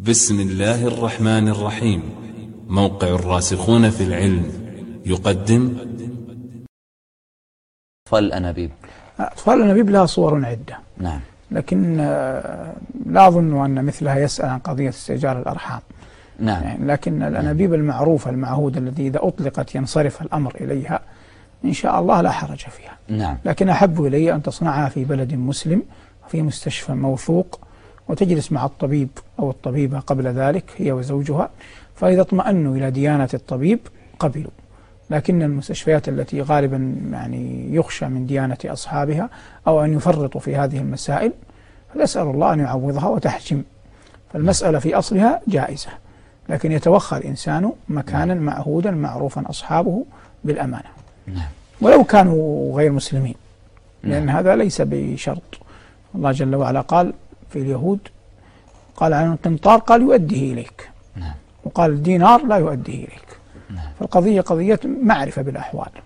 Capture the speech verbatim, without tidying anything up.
بسم الله الرحمن الرحيم. موقع الراسخون في العلم يقدم أطفال الأنابيب. أطفال الأنابيب لها صور عدة، نعم، لكن لا أظن أن مثلها يسأل عن قضية استئجار الأرحام. نعم، يعني لكن الأنابيب المعروفة المعهودة التي إذا أطلقت ينصرف الأمر إليها إن شاء الله لا حرج فيها. نعم، لكن أحب إلي أن تصنعها في بلد مسلم في مستشفى موثوق، وتجلس مع الطبيب أو الطبيبة قبل ذلك هي وزوجها، فإذا اطمأنوا إلى ديانة الطبيب قبلوا. لكن المستشفيات التي غالبا يعني يخشى من ديانة أصحابها أو أن يفرطوا في هذه المسائل فنسأل الله أن يعوضها وتحجم. فالمسألة في أصلها جائزة، لكن يتوخى الإنسان مكانا معهودا معروفا أصحابه بالأمانة، ولو كانوا غير مسلمين، لأن هذا ليس بشرط. الله جل وعلا قال في اليهود، قال عن القنطار قال يؤديه إليك، وقال الدينار لا يؤديه إليك. فالقضية قضية معرفة بالأحوال.